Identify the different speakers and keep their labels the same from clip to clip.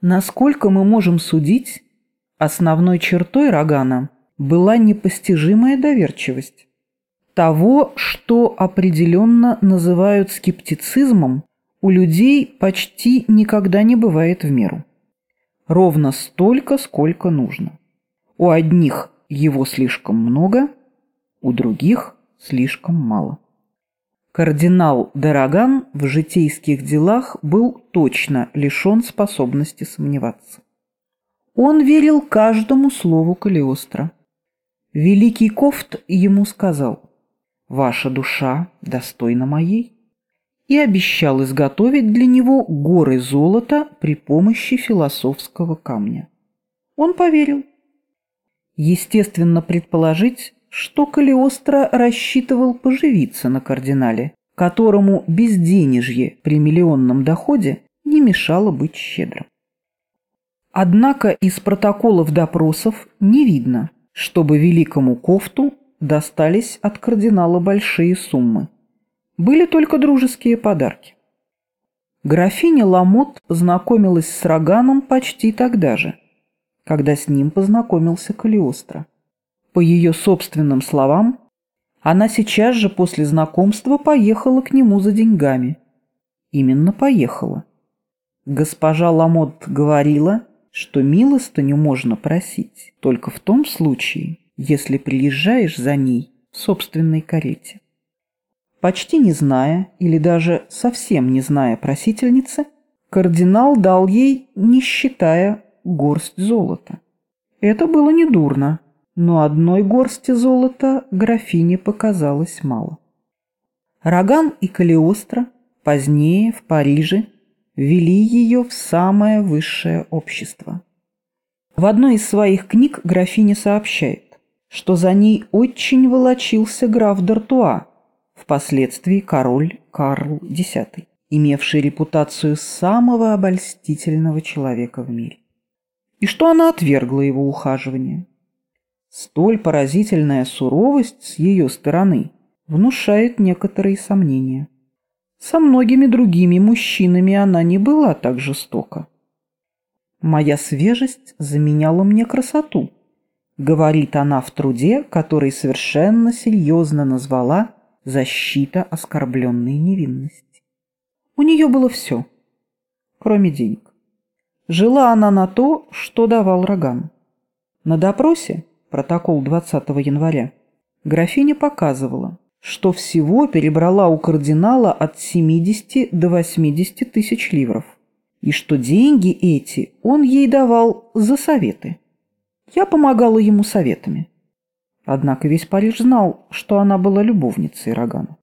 Speaker 1: Насколько мы можем судить, основной чертой Рогана была непостижимая доверчивость. Того, что определенно называют скептицизмом, у людей почти никогда не бывает в меру. Ровно столько, сколько нужно. У одних его слишком много, у других слишком мало. Кардинал де Роган в житейских делах был точно лишен способности сомневаться. Он верил каждому слову Калиостро. Великий Кофт ему сказал: «Ваша душа достойна моей», и обещал изготовить для него горы золота при помощи философского камня. Он поверил. Естественно предположить, что Калиостро рассчитывал поживиться на кардинале, которому безденежье при миллионном доходе не мешало быть щедрым. Однако из протоколов допросов не видно, чтобы великому Кофту достались от кардинала большие суммы. Были только дружеские подарки. Графиня Ламотт познакомилась с Роганом почти тогда же, когда с ним познакомился Калиостро. По ее собственным словам, она сейчас же после знакомства поехала к нему за деньгами. Именно поехала. Госпожа Ламотт говорила, что милостыню можно просить только в том случае, если приезжаешь за ней в собственной карете. Почти не зная, или даже совсем не зная просительницы, кардинал дал ей, не считая, горсть золота. Это было недурно, но одной горсти золота графине показалось мало. Роган и Калиостро позднее в Париже ввели ее в самое высшее общество. В одной из своих книг графиня сообщает, что за ней очень волочился граф д'Артуа, впоследствии король Карл X, имевший репутацию самого обольстительного человека в мире, и что она отвергла его ухаживание. Столь поразительная суровость с ее стороны внушает некоторые сомнения. Со многими другими мужчинами она не была так жестока. «Моя свежесть заменяла мне красоту», — говорит она в труде, который совершенно серьезно назвала «Защита оскорбленной невинности». У нее было все, кроме денег. Жила она на то, что давал Роган. На допросе, протокол 20 января, графиня показывала, что всего перебрала у кардинала от 70 до 80 тысяч ливров, и что деньги эти он ей давал за советы. Я помогала ему советами. Однако весь Париж знал, что она была любовницей Рогана.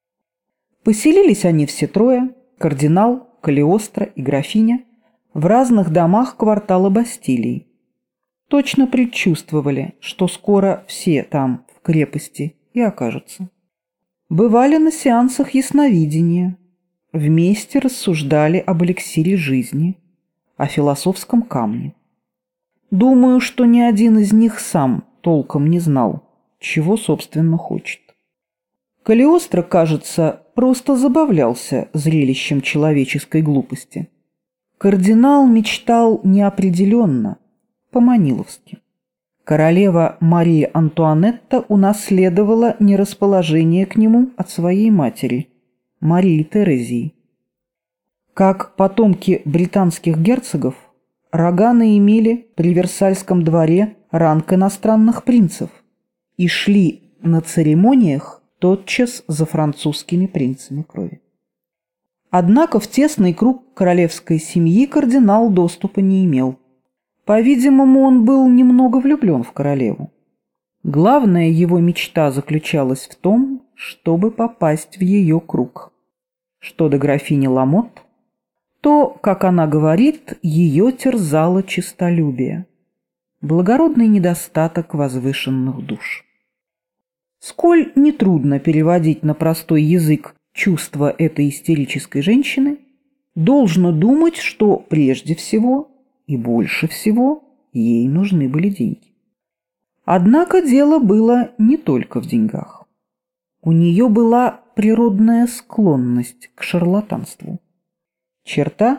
Speaker 1: Поселились они все трое, кардинал, Калиостро и графиня, в разных домах квартала Бастилии. Точно предчувствовали, что скоро все там, в крепости, и окажутся. Бывали на сеансах ясновидения, вместе рассуждали об эликсире жизни, о философском камне. Думаю, что ни один из них сам толком не знал, чего, собственно, хочет. Калиостро, кажется, просто забавлялся зрелищем человеческой глупости. Кардинал мечтал неопределенно, по-маниловски. Королева Мария Антуанетта унаследовала нерасположение к нему от своей матери, Марии Терезии. Как потомки британских герцогов, Роганы имели при Версальском дворе ранг иностранных принцев и шли на церемониях тотчас за французскими принцами крови. Однако в тесный круг королевской семьи кардинал доступа не имел. По-видимому, он был немного влюблен в королеву. Главная его мечта заключалась в том, чтобы попасть в ее круг. Что до графини Ламотт, то, как она говорит, ее терзало честолюбие, благородный недостаток возвышенных душ. Сколь нетрудно переводить на простой язык чувства этой истерической женщины, должно думать, что прежде всего и больше всего ей нужны были деньги. Однако дело было не только в деньгах. У нее была природная склонность к шарлатанству. Черта,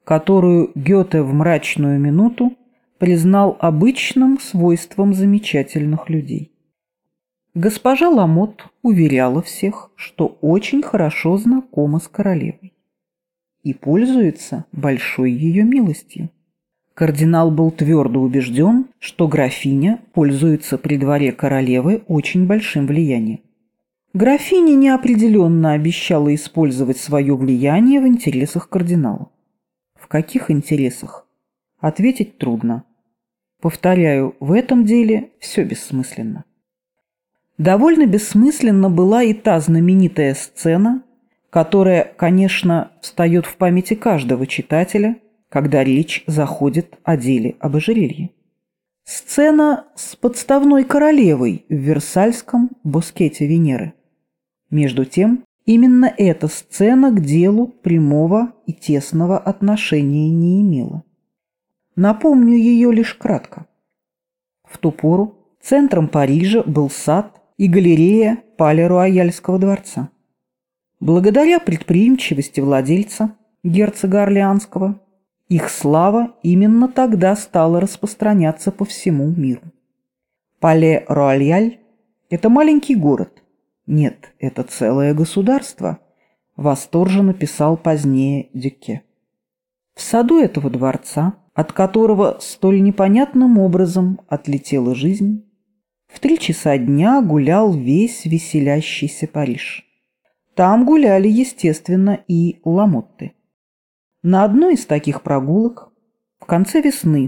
Speaker 1: которую Гёте в мрачную минуту признал обычным свойством замечательных людей. Госпожа Ламотт уверяла всех, что очень хорошо знакома с королевой и пользуется большой ее милостью. Кардинал был твердо убежден, что графиня пользуется при дворе королевы очень большим влиянием. Графиня неопределенно обещала использовать свое влияние в интересах кардинала. В каких интересах? Ответить трудно. Повторяю, в этом деле все бессмысленно. Довольно бессмысленна была и та знаменитая сцена, которая, конечно, встает в памяти каждого читателя, когда речь заходит о деле об ожерелье. Сцена с подставной королевой в Версальском боскете Венеры. Между тем, именно эта сцена к делу прямого и тесного отношения не имела. Напомню ее лишь кратко. В ту пору центром Парижа был сад и галерея Пале-Руаяльского дворца. Благодаря предприимчивости владельца, герцога Орлеанского, их слава именно тогда стала распространяться по всему миру. Пале-Руаяль – это маленький город. Нет, это целое государство, восторженно писал позднее Дюке. В саду этого дворца, от которого столь непонятным образом отлетела жизнь, в 3 часа дня гулял весь веселящийся Париж. Там гуляли, естественно, и Ламотты. На одной из таких прогулок в конце весны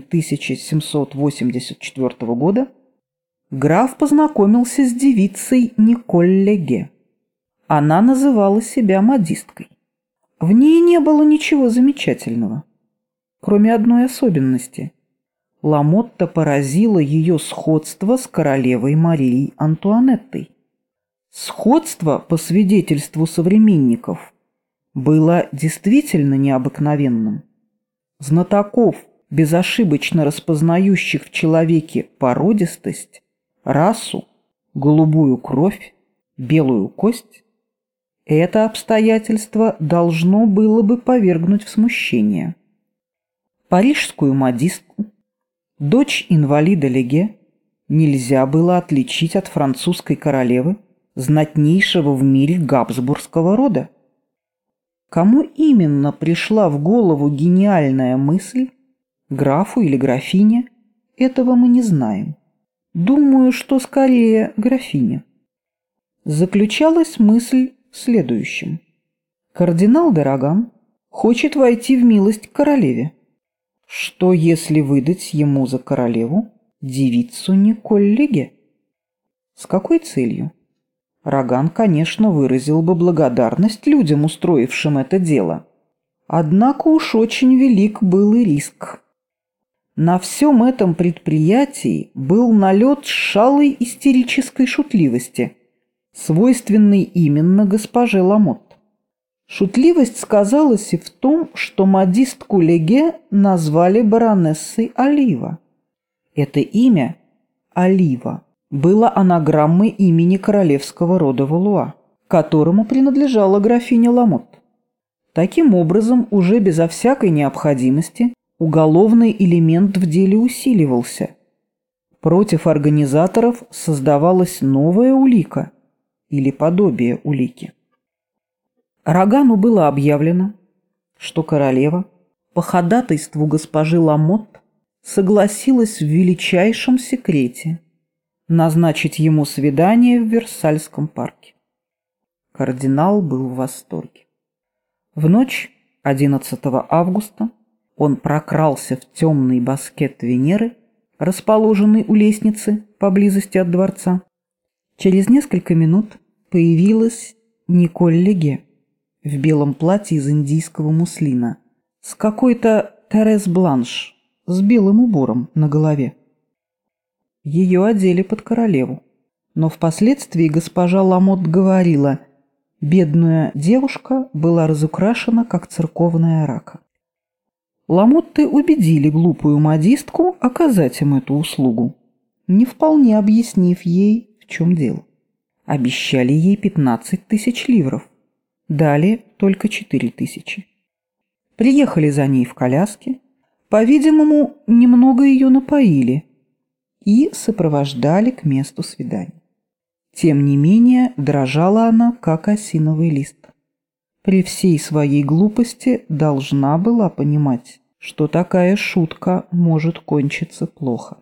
Speaker 1: 1784 года граф познакомился с девицей Николь Леге. Она называла себя модисткой. В ней не было ничего замечательного, кроме одной особенности. Ламотта поразило ее сходство с королевой Марией Антуанеттой. Сходство, по свидетельству современников, было действительно необыкновенным. Знатоков, безошибочно распознающих в человеке породистость, расу, голубую кровь, белую кость, это обстоятельство должно было бы повергнуть в смущение. Парижскую модистку, дочь инвалида Леге, нельзя было отличить от французской королевы, знатнейшего в мире габсбургского рода. Кому именно пришла в голову гениальная мысль, графу или графине, этого мы не знаем. Думаю, что скорее графиня. Заключалась мысль в следующем. Кардинал де Роган хочет войти в милость к королеве. Что, если выдать ему за королеву девицу Николь Леге? С какой целью? Роган, конечно, выразил бы благодарность людям, устроившим это дело. Однако уж очень велик был и риск. На всем этом предприятии был налет шалой истерической шутливости, свойственной именно госпоже Ламотт. Шутливость сказалась и в том, что модистку Леге назвали баронессой Олива. Это имя, Олива, было анаграммой имени королевского рода Валуа, которому принадлежала графиня Ламотт. Таким образом, уже безо всякой необходимости уголовный элемент в деле усиливался. Против организаторов создавалась новая улика или подобие улики. Рогану было объявлено, что королева по ходатайству госпожи Ламотт согласилась в величайшем секрете назначить ему свидание в Версальском парке. Кардинал был в восторге. В ночь 11 августа он прокрался в темный боскет Венеры, расположенный у лестницы поблизости от дворца. Через несколько минут появилась Николь Леге в белом платье из индийского муслина с какой-то Терез Бланш с белым убором на голове. Ее одели под королеву, но впоследствии госпожа Ламотт говорила, бедная девушка была разукрашена, как церковная рака. Ламотты убедили глупую модистку оказать им эту услугу, не вполне объяснив ей, в чем дело. Обещали ей 15 000 ливров, дали только 4 000. Приехали за ней в коляске, по-видимому, немного ее напоили и сопровождали к месту свидания. Тем не менее, дрожала она, как осиновый лист. При всей своей глупости должна была понимать, что такая шутка может кончиться плохо.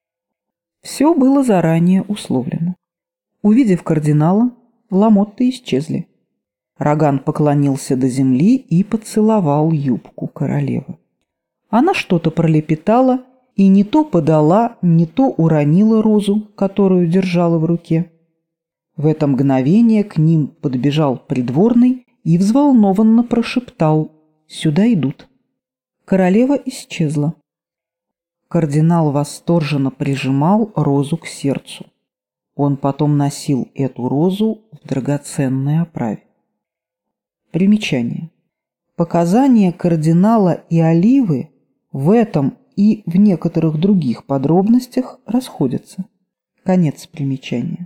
Speaker 1: Все было заранее условлено. Увидев кардинала, ламотты исчезли. Роган поклонился до земли и поцеловал юбку королевы. Она что-то пролепетала и не то подала, не то уронила розу, которую держала в руке. В это мгновение к ним подбежал придворный и взволнованно прошептал: «Сюда идут». Королева исчезла. Кардинал восторженно прижимал розу к сердцу. Он потом носил эту розу в драгоценной оправе. Примечание. Показания кардинала и Оливы в этом и в некоторых других подробностях расходятся. Конец примечания.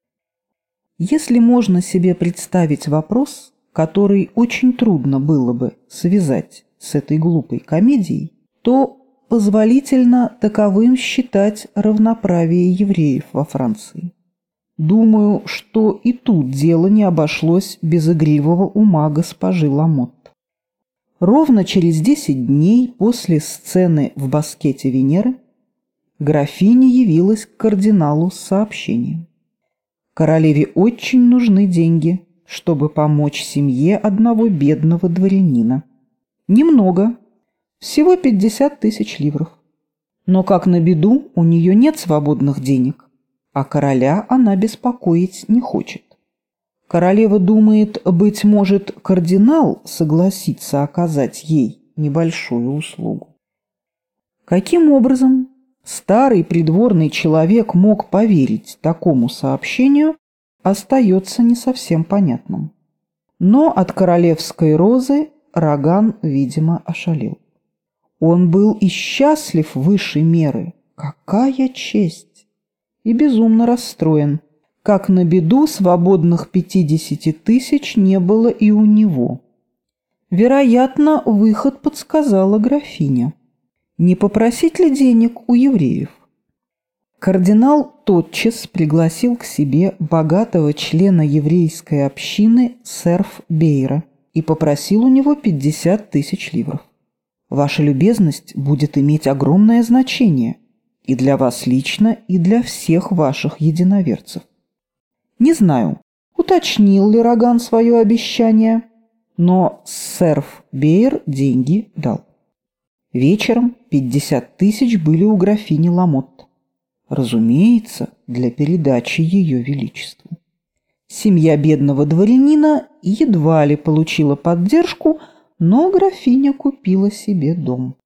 Speaker 1: Если можно себе представить вопрос, который очень трудно было бы связать с этой глупой комедией, то позволительно таковым считать равноправие евреев во Франции. Думаю, что и тут дело не обошлось без игривого ума госпожи Ламотт. Ровно через 10 дней после сцены в баскете Венеры графиня явилась к кардиналу с сообщением. Королеве очень нужны деньги, чтобы помочь семье одного бедного дворянина. Немного, всего 50 тысяч ливров. Но, как на беду, у нее нет свободных денег, а короля она беспокоить не хочет. Королева думает, быть может, кардинал согласится оказать ей небольшую услугу. Каким образом старый придворный человек мог поверить такому сообщению, остается не совсем понятным. Но от королевской розы Роган, видимо, ошалел. Он был и счастлив высшей меры. Какая честь! И безумно расстроен. Как на беду, свободных 50 тысяч не было и у него. Вероятно, выход подсказала графиня. Не попросить ли денег у евреев? Кардинал тотчас пригласил к себе богатого члена еврейской общины серф Бейра и попросил у него 50 тысяч ливров. Ваша любезность будет иметь огромное значение и для вас лично, и для всех ваших единоверцев. Не знаю, уточнил ли Роган свое обещание, но серф Бейр деньги дал. Вечером 50 тысяч были у графини Ламотт. Разумеется, для передачи ее величеству. Семья бедного дворянина едва ли получила поддержку, но графиня купила себе дом.